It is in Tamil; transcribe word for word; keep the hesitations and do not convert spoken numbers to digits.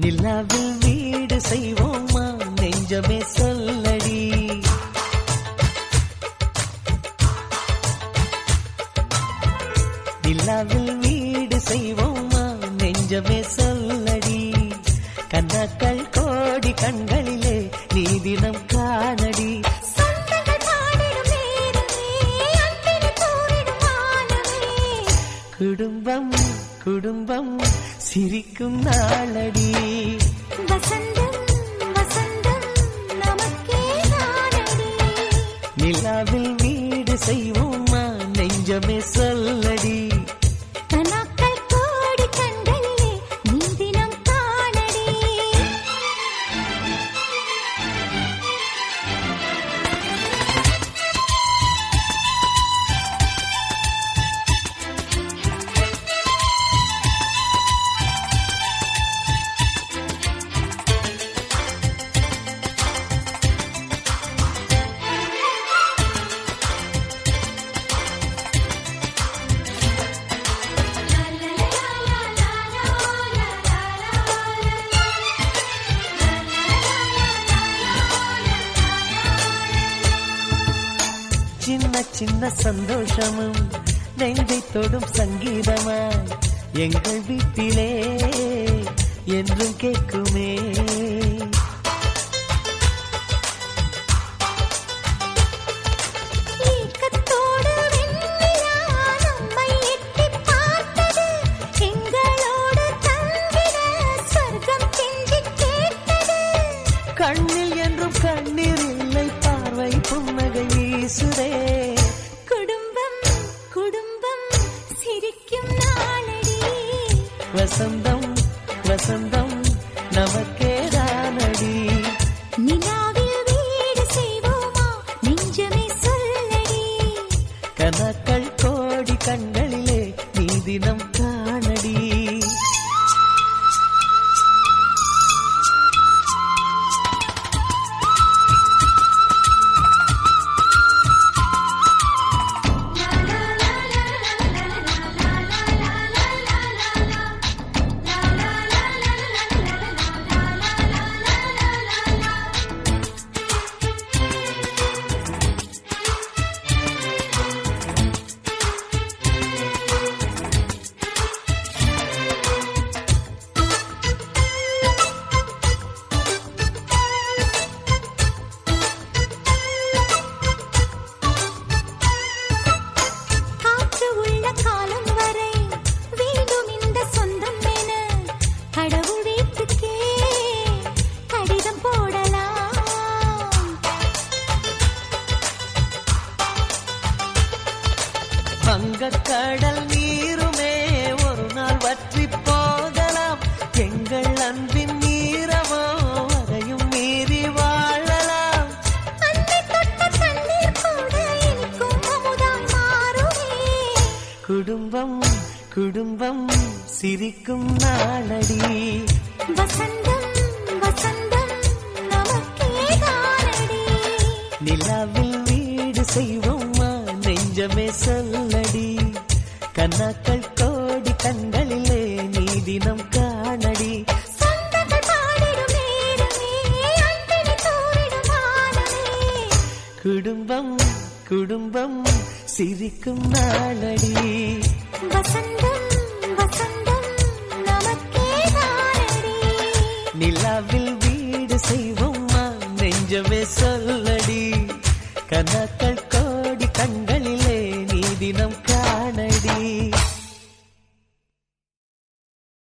நிலாவில் வீடு செய்வோமா நெஞ்சமே சொல்லடி. நிலாவில் வீடு செய்வோமா நெஞ்சமே சொல்லடி. கண்ணாக்கள் கோடி கண்களிலே நீ தினம் காணடி. குடும்பம் குடும்பம் சிரிக்கும் நாளடி. வசந்தம் வசந்தம் நமக்கே நாளடி. நிலாவில் வீடு செய்வோமா நெஞ்சமே சொல்லடி. கண்ணாக்கள் கோடி கண்களிலே நீ தினம் காணடி. சின்ன சின்ன சந்தோஷமும் நெஞ்சை தொடும் சங்கீதமாய் எங்கள் வீட்டிலே என்றும் கேட்குமே. ஏக்கத்தோடு வெண்ணிலா நம்மை எட்டிப் பார்த்தது. எங்களோடு தங்கிட சொர்க்கம் கெஞ்சிக் கேட்டது. கண்ணில் என்றும் கண்ணீர் இல்லை பார்வை புன்னகை வீசுதே. குடும்பம் குடும்பம் சிரிக்கும் நாளடி. வசந்தம் வசந்தம் நமக்கே தானடி. நிலாவில் வீடு செய்வோமா நெஞ்சமே சொல்லடி. கனக்கள் கோடி கண்களிலே நீ தினம் காணடி. காற்று உள்ள காலம் வரை வேண்டும் இந்த சொந்தம் என கடவுள் வீட்டுக்கே கடிதம் போடலாம். வங்கக் கடல் நீருமே ஒரு நாள் வற்றி போகலாம். எங்கள் அன்பின் நீரமோ அதையும் மீறி வாழலாம். அன்னை தொட்ட தண்ணீர் கூட இனிக்கும் அமுதாய் மாறுமே. குடும்பம் குடும்பம் சிரிக்கும் நாளடி. வசந்தம் வசந்தம் நமக்கே தானடி. நிலாவில் வீடு செய்வோமா நெஞ்சமே சொல்லடி. கண்ணாக்கள் கோடி கண்களிலே நீ தினம் காணடி. சொந்தங்கள் பாடிடும் நேரமே அன்பினை தூரிடும் வானமே. குடும்பம் குடும்பம் சிரிக்கும் நாளடி. வசந்தம் வசந்தம் நமக்கே தானடி. நிலாவில் வீடு செய்வோமா நெஞ்சமே சொல்லடி. கண்ணாக்கள்